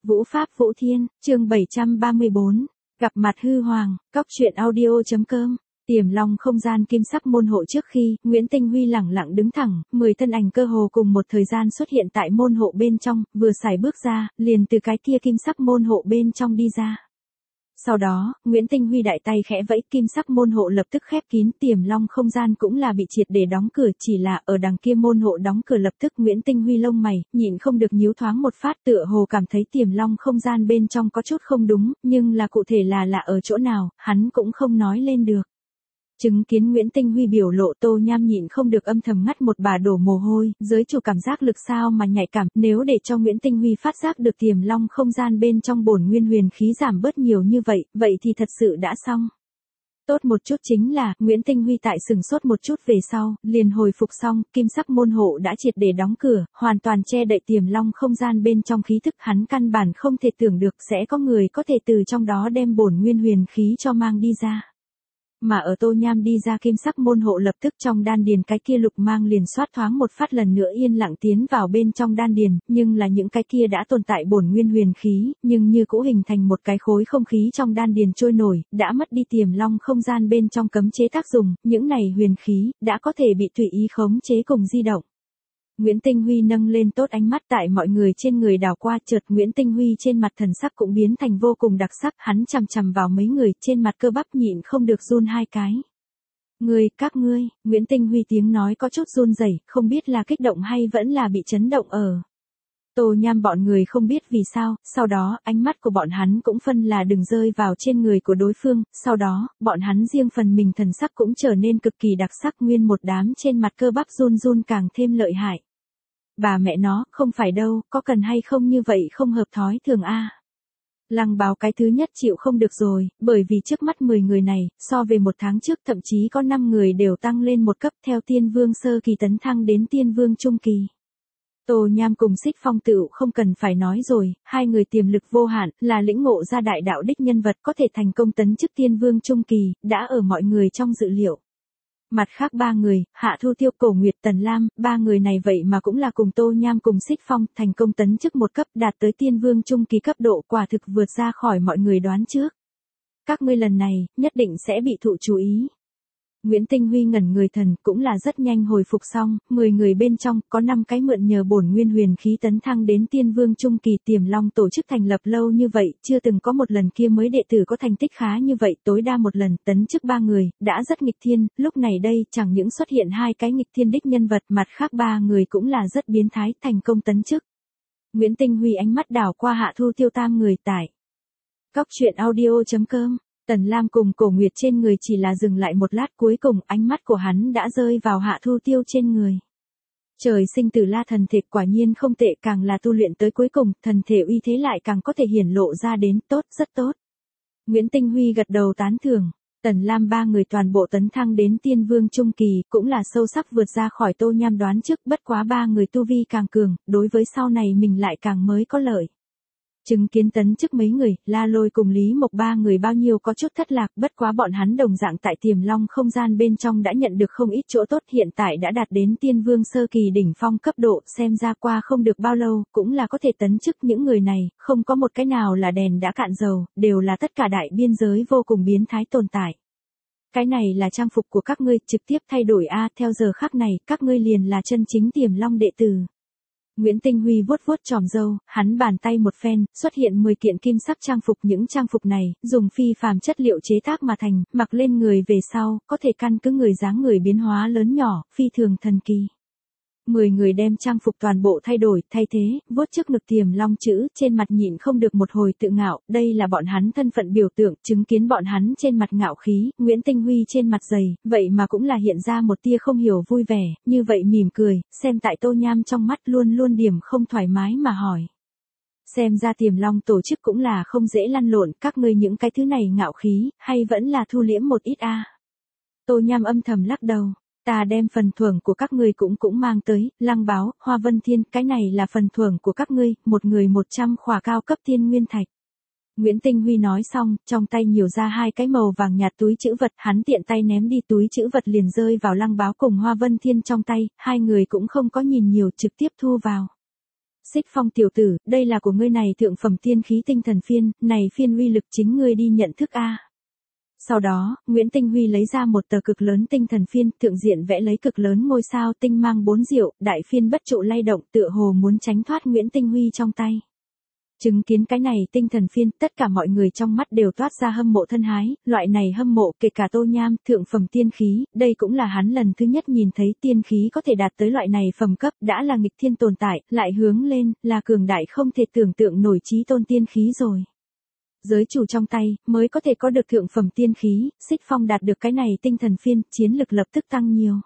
Vũ Pháp Vũ Thiên, chương 734, gặp mặt hư hoàng, cóc truyện audio.com. Tiềm Long không gian kim sắc môn hộ. Trước khi Nguyễn Tinh Huy lẳng lặng đứng thẳng, 10 thân ảnh cơ hồ cùng một thời gian xuất hiện tại môn hộ bên trong, vừa xài bước ra, liền từ cái kia kim sắc môn hộ bên trong đi ra. Sau đó, Nguyễn Tinh Huy đại tay khẽ vẫy, kim sắc môn hộ lập tức khép kín, Tiềm Long không gian cũng là bị triệt để đóng cửa, chỉ là ở đằng kia môn hộ đóng cửa lập tức Nguyễn Tinh Huy lông mày, nhịn không được nhíu thoáng một phát, tựa hồ cảm thấy Tiềm Long không gian bên trong có chút không đúng, nhưng là cụ thể là ở chỗ nào, hắn cũng không nói lên được. Chứng kiến Nguyễn Tinh Huy biểu lộ, Tô Nham nhịn không được âm thầm ngắt một bà đổ mồ hôi, giới chủ cảm giác lực sao mà nhạy cảm, nếu để cho Nguyễn Tinh Huy phát giác được Tiềm Long không gian bên trong bổn nguyên huyền khí giảm bớt nhiều như vậy, vậy thì thật sự đã xong. Tốt một chút chính là, Nguyễn Tinh Huy tại sừng sốt một chút về sau, liền hồi phục xong, kim sắc môn hộ đã triệt để đóng cửa, hoàn toàn che đậy Tiềm Long không gian bên trong khí thức, hắn căn bản không thể tưởng được sẽ có người có thể từ trong đó đem bổn nguyên huyền khí cho mang đi ra. Mà ở Tô Nham đi ra kim sắc môn hộ lập tức trong đan điền cái kia lục mang liền xoát thoáng một phát lần nữa yên lặng tiến vào bên trong đan điền, nhưng là những cái kia đã tồn tại bổn nguyên huyền khí, nhưng như cũ hình thành một cái khối không khí trong đan điền trôi nổi, đã mất đi Tiềm Long không gian bên trong cấm chế tác dụng, những này huyền khí đã có thể bị tùy ý khống chế cùng di động. Nguyễn Tinh Huy nâng lên tốt ánh mắt tại mọi người trên người đảo qua, chợt Nguyễn Tinh Huy trên mặt thần sắc cũng biến thành vô cùng đặc sắc, hắn chằm chằm vào mấy người, trên mặt cơ bắp nhịn không được run hai cái. Các ngươi, Nguyễn Tinh Huy tiếng nói có chút run rẩy, không biết là kích động hay vẫn là bị chấn động ở. Tô Nham bọn người không biết vì sao, sau đó, ánh mắt của bọn hắn cũng phân là đừng rơi vào trên người của đối phương, sau đó, bọn hắn riêng phần mình thần sắc cũng trở nên cực kỳ đặc sắc, nguyên một đám trên mặt cơ bắp run run càng thêm lợi hại. Bà mẹ nó, không phải đâu, có cần hay không như vậy không hợp thói thường a. Lăng Báo cái thứ nhất chịu không được rồi, bởi vì trước mắt 10 người này, so về một tháng trước thậm chí có 5 người đều tăng lên một cấp theo tiên vương sơ kỳ tấn thăng đến tiên vương trung kỳ. Tô Nham cùng Xích Phong Tựu không cần phải nói rồi, hai người tiềm lực vô hạn, là lĩnh ngộ ra đại đạo đích nhân vật có thể thành công tấn chức tiên vương trung kỳ, đã ở mọi người trong dự liệu. Mặt khác ba người, Hạ Thu Tiêu, Cổ Nguyệt, Tần Lam, ba người này vậy mà cũng là cùng Tô Nham cùng Xích Phong thành công tấn chức một cấp, đạt tới tiên vương trung kỳ cấp độ, quả thực vượt ra khỏi mọi người đoán trước. Các ngươi lần này, nhất định sẽ bị thụ chú ý. Nguyễn Tinh Huy ngẩn người thần, cũng là rất nhanh hồi phục xong, 10 người bên trong, có 5 cái mượn nhờ bổn nguyên huyền khí tấn thăng đến tiên vương trung kỳ. Tiềm Long tổ chức thành lập lâu như vậy, chưa từng có một lần kia mới đệ tử có thành tích khá như vậy, tối đa một lần, tấn chức 3 người, đã rất nghịch thiên, lúc này đây, chẳng những xuất hiện 2 cái nghịch thiên đích nhân vật, mặt khác 3 người cũng là rất biến thái, thành công tấn chức. Nguyễn Tinh Huy ánh mắt đảo qua Hạ Thu Tiêu tam người tại cóc truyện audio.com. Tần Lam cùng Cổ Nguyệt trên người chỉ là dừng lại một lát, cuối cùng ánh mắt của hắn đã rơi vào Hạ Thu Tiêu trên người. Trời sinh tử la thần thể quả nhiên không tệ, càng là tu luyện tới cuối cùng, thần thể uy thế lại càng có thể hiển lộ ra đến, tốt, rất tốt. Nguyễn Tinh Huy gật đầu tán thưởng. Tần Lam ba người toàn bộ tấn thăng đến tiên vương trung kỳ, cũng là sâu sắc vượt ra khỏi Tô Nham đoán trước, bất quá ba người tu vi càng cường, đối với sau này mình lại càng mới có lợi. Chứng kiến tấn chức mấy người, La Lôi cùng Lý Mộc ba người bao nhiêu có chút thất lạc, bất quá bọn hắn đồng dạng tại Tiềm Long không gian bên trong đã nhận được không ít chỗ tốt, hiện tại đã đạt đến tiên vương sơ kỳ đỉnh phong cấp độ, xem ra qua không được bao lâu, cũng là có thể tấn chức. Những người này, không có một cái nào là đèn đã cạn dầu, đều là tất cả đại biên giới vô cùng biến thái tồn tại. Cái này là trang phục của các ngươi, trực tiếp thay đổi a, theo giờ khắc này, các ngươi liền là chân chính Tiềm Long đệ tử. Nguyễn Tinh Huy vuốt vuốt chòm râu, hắn bàn tay một phen, xuất hiện 10 kiện kim sắc trang phục, những trang phục này, dùng phi phàm chất liệu chế tác mà thành, mặc lên người về sau, có thể căn cứ người dáng người biến hóa lớn nhỏ, phi thường thần kỳ. 10 người đem trang phục toàn bộ thay đổi, thay thế, vuốt trước ngực Tiềm Long chữ, trên mặt nhịn không được một hồi tự ngạo, đây là bọn hắn thân phận biểu tượng, chứng kiến bọn hắn trên mặt ngạo khí, Nguyễn Tinh Huy trên mặt dày, vậy mà cũng là hiện ra một tia không hiểu vui vẻ, như vậy mỉm cười, xem tại Tô Nham trong mắt luôn luôn điểm không thoải mái mà hỏi. Xem ra Tiềm Long tổ chức cũng là không dễ lăn lộn, các ngươi những cái thứ này ngạo khí, hay vẫn là thu liễm một ít a? Tô Nham âm thầm lắc đầu. Ta đem phần thưởng của các ngươi cũng mang tới, Lăng Báo, Hoa Vân Thiên, cái này là phần thưởng của các ngươi, một người 100 khỏa cao cấp tiên nguyên thạch. Nguyễn Tinh Huy nói xong, trong tay nhiều ra 2 cái màu vàng nhạt túi trữ vật, hắn tiện tay ném đi, túi trữ vật liền rơi vào Lăng Báo cùng Hoa Vân Thiên trong tay, hai người cũng không có nhìn nhiều, trực tiếp thu vào. Xích Phong tiểu tử, đây là của ngươi này thượng phẩm tiên khí tinh thần phiên, này phiên uy lực chính ngươi đi nhận thức a. Sau đó, Nguyễn Tinh Huy lấy ra một tờ cực lớn tinh thần phiên, thượng diện vẽ lấy cực lớn ngôi sao tinh mang 4 diệu, đại phiên bất trụ lay động tựa hồ muốn tránh thoát Nguyễn Tinh Huy trong tay. Chứng kiến cái này tinh thần phiên, tất cả mọi người trong mắt đều toát ra hâm mộ thân hái, loại này hâm mộ kể cả Tô Nham, thượng phẩm tiên khí, đây cũng là hắn lần thứ nhất nhìn thấy tiên khí có thể đạt tới loại này phẩm cấp, đã là nghịch thiên tồn tại, lại hướng lên, là cường đại không thể tưởng tượng nổi chí tôn tiên khí rồi. Giới chủ trong tay, mới có thể có được thượng phẩm tiên khí, Xích Phong đạt được cái này tinh thần phiên, chiến lực lập tức tăng nhiều.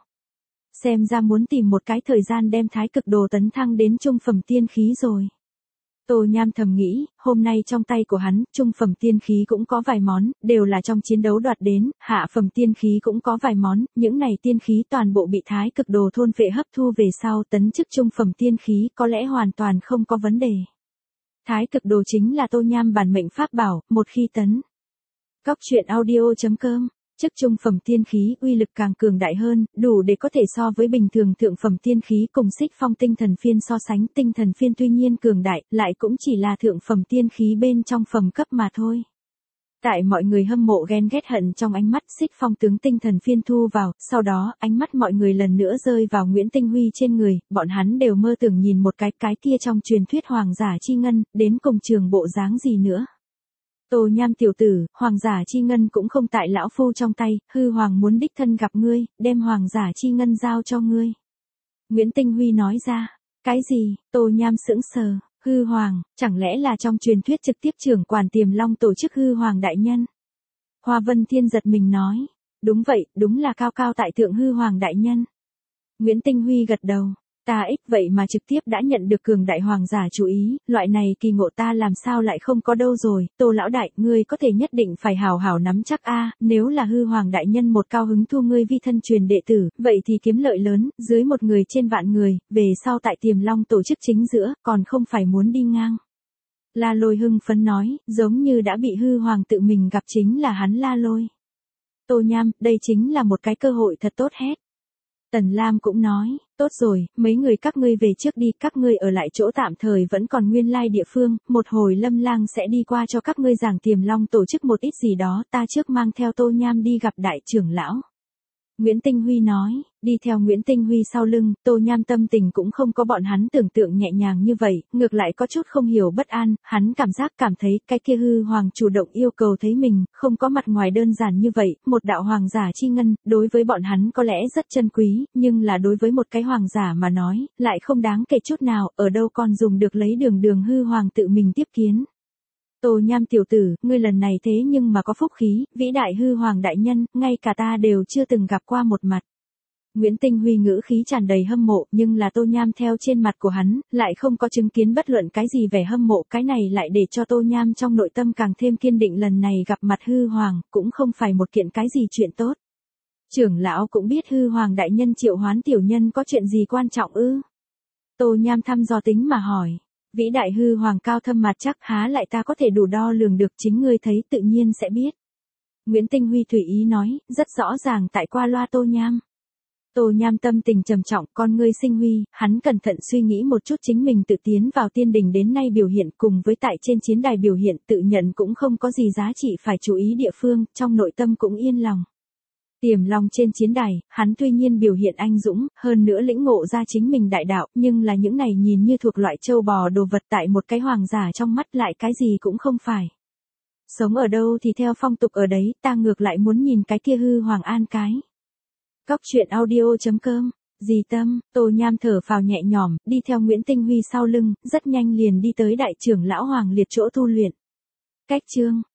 Xem ra muốn tìm một cái thời gian đem thái cực đồ tấn thăng đến trung phẩm tiên khí rồi. Tô Nham thầm nghĩ, hôm nay trong tay của hắn, trung phẩm tiên khí cũng có vài món, đều là trong chiến đấu đoạt đến, hạ phẩm tiên khí cũng có vài món, những này tiên khí toàn bộ bị thái cực đồ thôn phệ hấp thu về sau tấn chức trung phẩm tiên khí có lẽ hoàn toàn không có vấn đề. Thái cực đồ chính là Tô Nham bản mệnh pháp bảo, một khi tấn. Cóc truyện audio.com, chức trung phẩm tiên khí uy lực càng cường đại hơn, đủ để có thể so với bình thường thượng phẩm tiên khí cùng Xích Phong tinh thần phiên so sánh. Tinh thần phiên tuy nhiên cường đại, lại cũng chỉ là thượng phẩm tiên khí bên trong phẩm cấp mà thôi. Tại mọi người hâm mộ ghen ghét hận trong ánh mắt, Xích Phong tướng tinh thần phiên thu vào, sau đó ánh mắt mọi người lần nữa rơi vào Nguyễn Tinh Huy trên người, bọn hắn đều mơ tưởng nhìn một cái kia trong truyền thuyết hoàng giả chi ngân, đến cùng trường bộ dáng gì nữa. Tô Nham tiểu tử, hoàng giả chi ngân cũng không tại lão phu trong tay, hư hoàng muốn đích thân gặp ngươi, đem hoàng giả chi ngân giao cho ngươi. Nguyễn Tinh Huy nói ra, cái gì? Tô Nham sững sờ. Hư hoàng, chẳng lẽ là trong truyền thuyết trực tiếp trưởng quản Tiềm Long tổ chức hư hoàng đại nhân? Hoa Vân Thiên giật mình nói, đúng vậy, đúng là cao cao tại thượng hư hoàng đại nhân. Nguyễn Tinh Huy gật đầu, ta ích vậy mà trực tiếp đã nhận được cường đại hoàng giả chú ý, loại này kỳ ngộ ta làm sao lại không có đâu rồi. Tô lão đại, ngươi có thể nhất định phải hào hào nắm chắc a, nếu là hư hoàng đại nhân một cao hứng thu ngươi vi thân truyền đệ tử, vậy thì kiếm lợi lớn, dưới một người trên vạn người, về sau tại Tiềm Long tổ chức chính giữa, còn không phải muốn đi ngang. La Lôi hưng phấn nói, giống như đã bị hư hoàng tự mình gặp chính là hắn La Lôi. Tô Nham, đây chính là một cái cơ hội thật tốt hết. Tần Lam cũng nói, tốt rồi, mấy người các ngươi về trước đi, các ngươi ở lại chỗ tạm thời vẫn còn nguyên lai địa phương, một hồi Lâm Lang sẽ đi qua cho các ngươi giảng Tiềm Long tổ chức một ít gì đó, ta trước mang theo Tô Nham đi gặp đại trưởng lão. Nguyễn Tinh Huy nói, đi theo Nguyễn Tinh Huy sau lưng, Tô Nham tâm tình cũng không có bọn hắn tưởng tượng nhẹ nhàng như vậy, ngược lại có chút không hiểu bất an, hắn cảm thấy cái kia hư hoàng chủ động yêu cầu thấy mình, không có mặt ngoài đơn giản như vậy, một đạo hoàng giả chi ngân, đối với bọn hắn có lẽ rất chân quý, nhưng là đối với một cái hoàng giả mà nói, lại không đáng kể chút nào, ở đâu còn dùng được lấy đường hư hoàng tự mình tiếp kiến. Tô Nham tiểu tử, ngươi lần này thế nhưng mà có phúc khí, vĩ đại hư hoàng đại nhân, ngay cả ta đều chưa từng gặp qua một mặt. Nguyễn Tinh Huy ngữ khí tràn đầy hâm mộ, nhưng là Tô Nham theo trên mặt của hắn, lại không có chứng kiến bất luận cái gì vẻ hâm mộ, cái này lại để cho Tô Nham trong nội tâm càng thêm kiên định lần này gặp mặt hư hoàng, cũng không phải một kiện cái gì chuyện tốt. Trưởng lão cũng biết hư hoàng đại nhân triệu hoán tiểu nhân có chuyện gì quan trọng ư? Tô Nham thăm dò tính mà hỏi. Vĩ đại hư hoàng cao thâm mặt chắc, há lại ta có thể đủ đo lường được, chính ngươi thấy tự nhiên sẽ biết. Nguyễn Tinh Huy tùy ý nói, rất rõ ràng tại qua loa Tô Nham. Tô Nham tâm tình trầm trọng, con ngươi sinh huy, hắn cẩn thận suy nghĩ một chút chính mình tự tiến vào tiên đình đến nay biểu hiện cùng với tại trên chiến đài biểu hiện, tự nhận cũng không có gì giá trị phải chú ý địa phương, trong nội tâm cũng yên lòng. Tiềm Long trên chiến đài, hắn tuy nhiên biểu hiện anh dũng, hơn nữa lĩnh ngộ ra chính mình đại đạo, nhưng là những này nhìn như thuộc loại châu bò đồ vật tại một cái hoàng giả trong mắt lại cái gì cũng không phải. Sống ở đâu thì theo phong tục ở đấy, ta ngược lại muốn nhìn cái kia hư hoàng an cái. Cóc truyện audio.com, Dì Tâm, Tô Nham thở phào nhẹ nhõm, đi theo Nguyễn Tinh Huy sau lưng, rất nhanh liền đi tới đại trưởng lão Hoàng Liệt chỗ tu luyện. Cách chương